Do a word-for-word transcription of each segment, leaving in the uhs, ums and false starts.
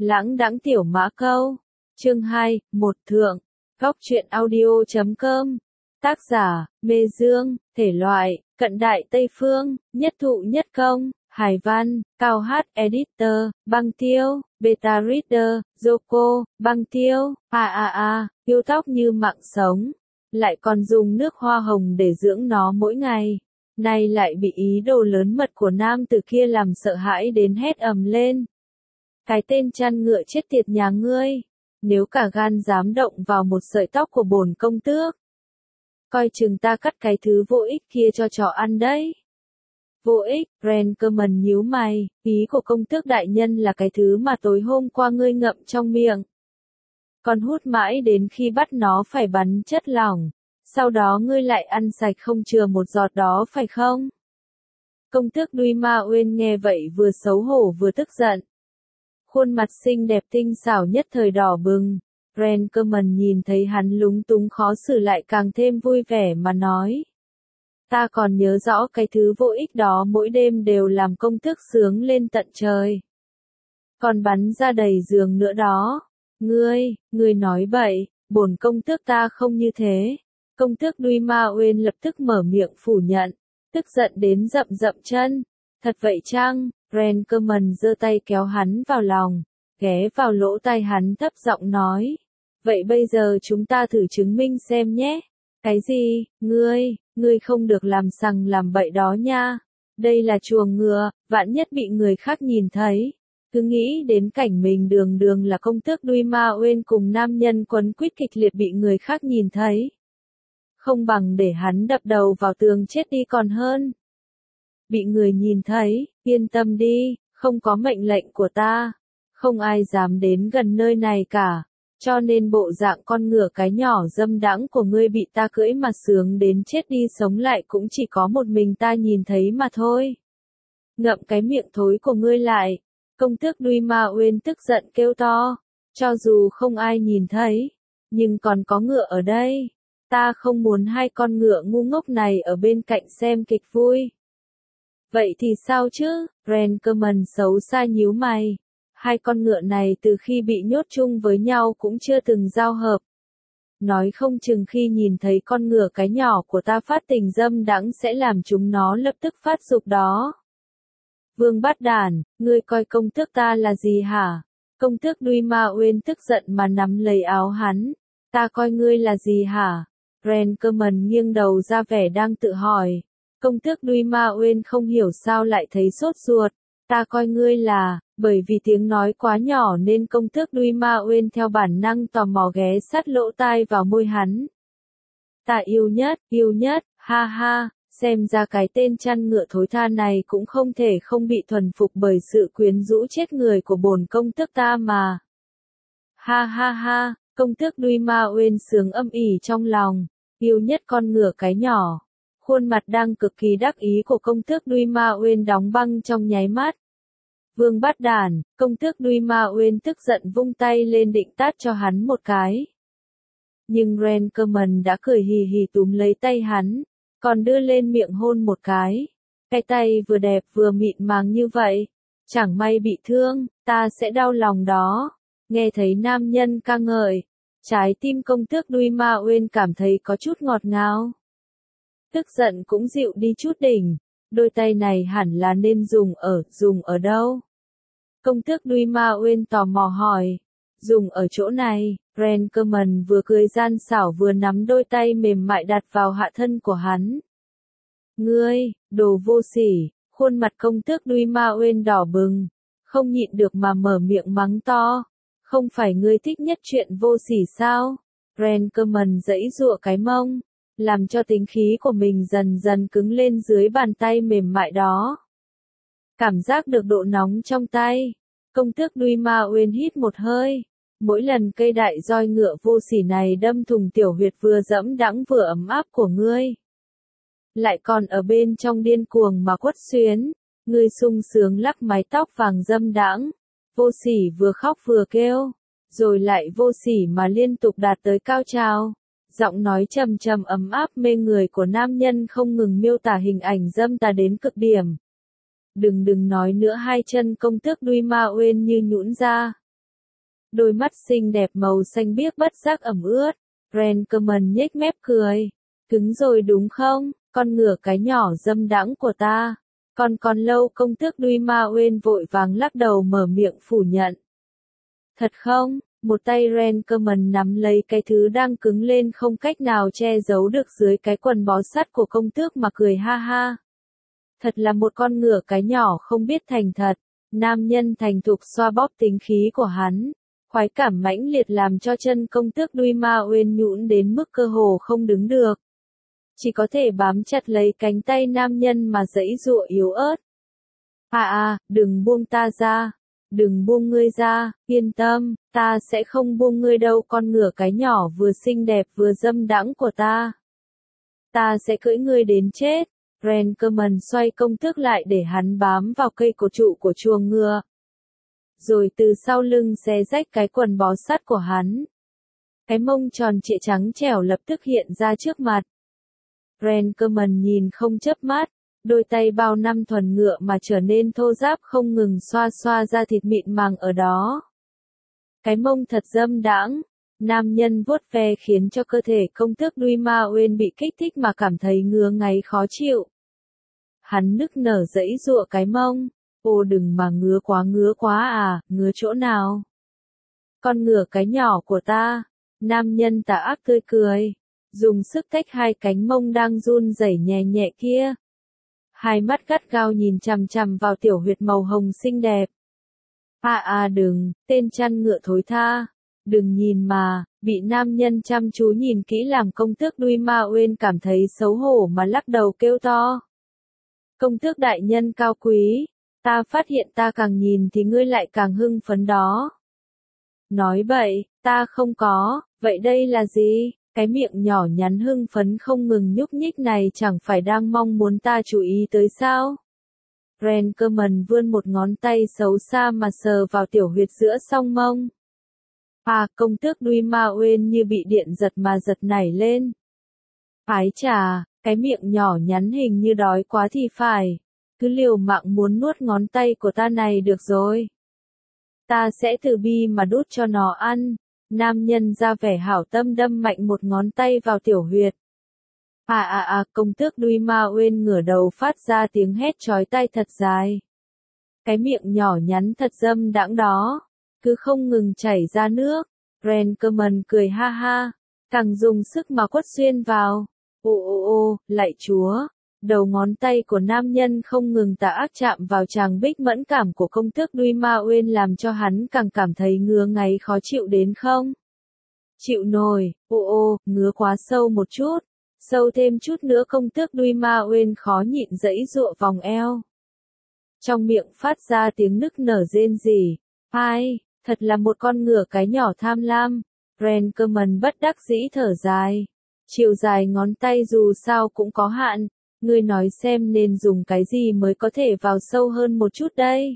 Lãng đãng tiểu mã câu. Chương hai, một thượng. Góc truyện audio chấm com. Tác giả, Mê Dương. Thể loại, cận đại Tây Phương. Nhất thụ nhất công. Hài văn, cao hát editor. Băng tiêu, beta reader. Yoko, băng tiêu. A a a, yêu tóc như mạng sống. Lại còn dùng nước hoa hồng để dưỡng nó mỗi ngày. Nay lại bị ý đồ lớn mật của nam từ kia làm sợ hãi đến hét ầm lên. Cái tên chăn ngựa chết tiệt nhà ngươi, nếu cả gan dám động vào một sợi tóc của bổn công tước, coi chừng ta cắt cái thứ vô ích kia cho chó ăn đấy. Vô ích, Renkerman nhíu mày, ý của công tước đại nhân là cái thứ mà tối hôm qua ngươi ngậm trong miệng. Còn hút mãi đến khi bắt nó phải bắn chất lỏng, sau đó ngươi lại ăn sạch không chừa một giọt đó phải không? Công tước Duy Ma Uyên nghe vậy vừa xấu hổ vừa tức giận. Khuôn mặt xinh đẹp tinh xảo nhất thời đỏ bừng. Renkerman nhìn thấy hắn lúng túng khó xử lại càng thêm vui vẻ mà nói. Ta còn nhớ rõ cái thứ vô ích đó mỗi đêm đều làm công tước sướng lên tận trời. Còn bắn ra đầy giường nữa đó. Ngươi, ngươi nói bậy, bổn công tước ta không như thế. Công tước Duy Ma Uyên lập tức mở miệng phủ nhận, tức giận đến rậm rậm chân. Thật vậy chăng? Renkerman giơ tay kéo hắn vào lòng, ghé vào lỗ tai hắn thấp giọng nói. Vậy bây giờ chúng ta thử chứng minh xem nhé. Cái gì? Ngươi, ngươi không được làm sằng làm bậy đó nha. Đây là chuồng ngựa, vạn nhất bị người khác nhìn thấy. Cứ nghĩ đến cảnh mình đường đường là công tước Duy Ma Uyên cùng nam nhân quấn quýt kịch liệt bị người khác nhìn thấy. Không bằng để hắn đập đầu vào tường chết đi còn hơn. Bị người nhìn thấy, yên tâm đi, không có mệnh lệnh của ta. Không ai dám đến gần nơi này cả. Cho nên bộ dạng con ngựa cái nhỏ dâm đãng của ngươi bị ta cưỡi mà sướng đến chết đi sống lại cũng chỉ có một mình ta nhìn thấy mà thôi. Ngậm cái miệng thối của ngươi lại. Công tước Duy Ma Uyên tức giận kêu to. Cho dù không ai nhìn thấy, nhưng còn có ngựa ở đây. Ta không muốn hai con ngựa ngu ngốc này ở bên cạnh xem kịch vui. Vậy thì sao chứ? Renkerman xấu xa nhíu mày. Hai con ngựa này từ khi bị nhốt chung với nhau cũng chưa từng giao hợp. Nói không chừng khi nhìn thấy con ngựa cái nhỏ của ta phát tình dâm đãng sẽ làm chúng nó lập tức phát dục đó. Vương Bát Đản, ngươi coi công tước ta là gì hả? Công tước Duy Ma Uyên tức giận mà nắm lấy áo hắn. Ta coi ngươi là gì hả? Renkerman nghiêng đầu ra vẻ đang tự hỏi. Công tước Duy Ma Uyên không hiểu sao lại thấy sốt ruột. Ta coi ngươi là, bởi vì tiếng nói quá nhỏ nên công tước Duy Ma Uyên theo bản năng tò mò ghé sát lỗ tai vào môi hắn. Ta yêu nhất, yêu nhất, ha ha, xem ra cái tên chăn ngựa thối tha này cũng không thể không bị thuần phục bởi sự quyến rũ chết người của bổn công tước ta mà. Ha ha ha, công tước Duy Ma Uyên sướng âm ỉ trong lòng, yêu nhất con ngựa cái nhỏ. Khuôn mặt đang cực kỳ đắc ý của công tước Duy Ma Uyên đóng băng trong nháy mắt. Vương Bát Đản, công tước Duy Ma Uyên tức giận vung tay lên định tát cho hắn một cái. Nhưng Renkerman đã cười hì hì túm lấy tay hắn, còn đưa lên miệng hôn một cái. Cái tay vừa đẹp vừa mịn màng như vậy, chẳng may bị thương, ta sẽ đau lòng đó. Nghe thấy nam nhân ca ngợi, trái tim công tước Duy Ma Uyên cảm thấy có chút ngọt ngào. Tức giận cũng dịu đi chút đỉnh, đôi tay này hẳn là nên dùng ở, dùng ở đâu? Công tước Duy Ma Uyên tò mò hỏi, dùng ở chỗ này. Renkerman vừa cười gian xảo vừa nắm đôi tay mềm mại đặt vào hạ thân của hắn. Ngươi, đồ vô sỉ, khuôn mặt công tước Duy Ma Uyên đỏ bừng, không nhịn được mà mở miệng mắng to. Không phải ngươi thích nhất chuyện vô sỉ sao? Renkerman giãy giụa cái mông, làm cho tính khí của mình dần dần cứng lên dưới bàn tay mềm mại đó. Cảm giác được độ nóng trong tay, công tước Duy Ma Uyên hít một hơi. Mỗi lần cây đại roi ngựa vô sỉ này đâm thùng tiểu huyệt vừa dẫm đãng vừa ấm áp của ngươi, lại còn ở bên trong điên cuồng mà quất xuyến, ngươi sung sướng lắc mái tóc vàng dâm đãng, vô sỉ vừa khóc vừa kêu, rồi lại vô sỉ mà liên tục đạt tới cao trào. Giọng nói trầm trầm ấm áp mê người của nam nhân không ngừng miêu tả hình ảnh dâm tà đến cực điểm. Đừng đừng nói nữa, hai chân công tước Duy Ma Uyên như nhũn ra. Đôi mắt xinh đẹp màu xanh biếc bất giác ẩm ướt. Rankerman nhếch mép cười. Cứng rồi đúng không, con ngựa cái nhỏ dâm đãng của ta. Còn còn lâu công tước Duy Ma Uyên vội vàng lắc đầu mở miệng phủ nhận. Thật không? Một tay Rankerman nắm lấy cái thứ đang cứng lên không cách nào che giấu được dưới cái quần bó sắt của công tước mà cười ha ha. Thật là một con ngựa cái nhỏ không biết thành thật. Nam nhân thành thục xoa bóp tính khí của hắn. Khoái cảm mãnh liệt làm cho chân công tước Duy Ma Uyên nhũn đến mức cơ hồ không đứng được. Chỉ có thể bám chặt lấy cánh tay nam nhân mà giãy giụa yếu ớt. À à, đừng buông ta ra. Đừng buông ngươi ra, yên tâm, ta sẽ không buông ngươi đâu con ngựa cái nhỏ vừa xinh đẹp vừa dâm đãng của ta. Ta sẽ cưỡi ngươi đến chết. Rankerman xoay công tước lại để hắn bám vào cây cổ trụ của chuồng ngựa. Rồi từ sau lưng xé rách cái quần bó sắt của hắn. Cái mông tròn trịa trắng trẻo lập tức hiện ra trước mặt. Rankerman nhìn không chớp mắt, đôi tay bao năm thuần ngựa mà trở nên thô ráp không ngừng xoa xoa ra thịt mịn màng ở đó. Cái mông thật dâm đãng, nam nhân vuốt ve khiến cho cơ thể công tước Duy Ma Uyên bị kích thích mà cảm thấy ngứa ngáy khó chịu. Hắn nức nở giãy giụa cái mông. Ô đừng mà ngứa quá ngứa quá à, ngứa chỗ nào? Con ngựa cái nhỏ của ta. Nam nhân tà ác tươi cười. Dùng sức tách hai cánh mông đang run rẩy nhẹ nhẹ kia. Hai mắt gắt gao nhìn chằm chằm vào tiểu huyệt màu hồng xinh đẹp. À à đừng, tên chăn ngựa thối tha. Đừng nhìn mà, bị nam nhân chăm chú nhìn kỹ làm công tước Duy Ma Uyên cảm thấy xấu hổ mà lắc đầu kêu to. Công tước đại nhân cao quý. Ta phát hiện ta càng nhìn thì ngươi lại càng hưng phấn đó. Nói bậy, ta không có, vậy đây là gì? Cái miệng nhỏ nhắn hưng phấn không ngừng nhúc nhích này chẳng phải đang mong muốn ta chú ý tới sao? Rankerman vươn một ngón tay xấu xa mà sờ vào tiểu huyệt giữa song mông. À, công tước Duy Ma Uyên như bị điện giật mà giật nảy lên. Ái chà, cái miệng nhỏ nhắn hình như đói quá thì phải. Cứ liều mạng muốn nuốt ngón tay của ta này được rồi. Ta sẽ từ bi mà đút cho nó ăn. Nam nhân ra vẻ hảo tâm đâm mạnh một ngón tay vào tiểu huyệt. À à à, công tước Duy Ma Uyên ngửa đầu phát ra tiếng hét chói tai thật dài. Cái miệng nhỏ nhắn thật dâm đãng đó, cứ không ngừng chảy ra nước. Rankerman cười ha ha, càng dùng sức mà quất xuyên vào. Ô ô ô, lạy chúa. Đầu ngón tay của nam nhân không ngừng tà ác chạm vào tràng bích mẫn cảm của công tước Duy Ma Uyên làm cho hắn càng cảm thấy ngứa ngáy khó chịu đến không. Chịu nổi, ô ô, ngứa quá sâu một chút. Sâu thêm chút nữa công tước Duy Ma Uyên khó nhịn giãy giụa vòng eo. Trong miệng phát ra tiếng nức nở rên rỉ. Ai, thật là một con ngựa cái nhỏ tham lam. Rankerman bất đắc dĩ thở dài. Chiều dài ngón tay dù sao cũng có hạn. Ngươi nói xem nên dùng cái gì mới có thể vào sâu hơn một chút đây.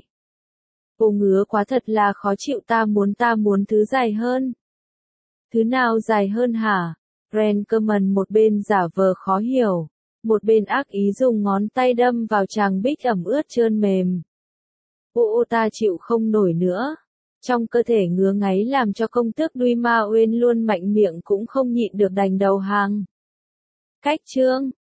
Ô ngứa quá thật là khó chịu ta muốn ta muốn thứ dài hơn. Thứ nào dài hơn hả? Rankerman một bên giả vờ khó hiểu. Một bên ác ý dùng ngón tay đâm vào tràng bích ẩm ướt trơn mềm. Ô ô ta chịu không nổi nữa. Trong cơ thể ngứa ngáy làm cho công tước Duy Ma Uyên luôn mạnh miệng cũng không nhịn được đành đầu hàng. Cách chương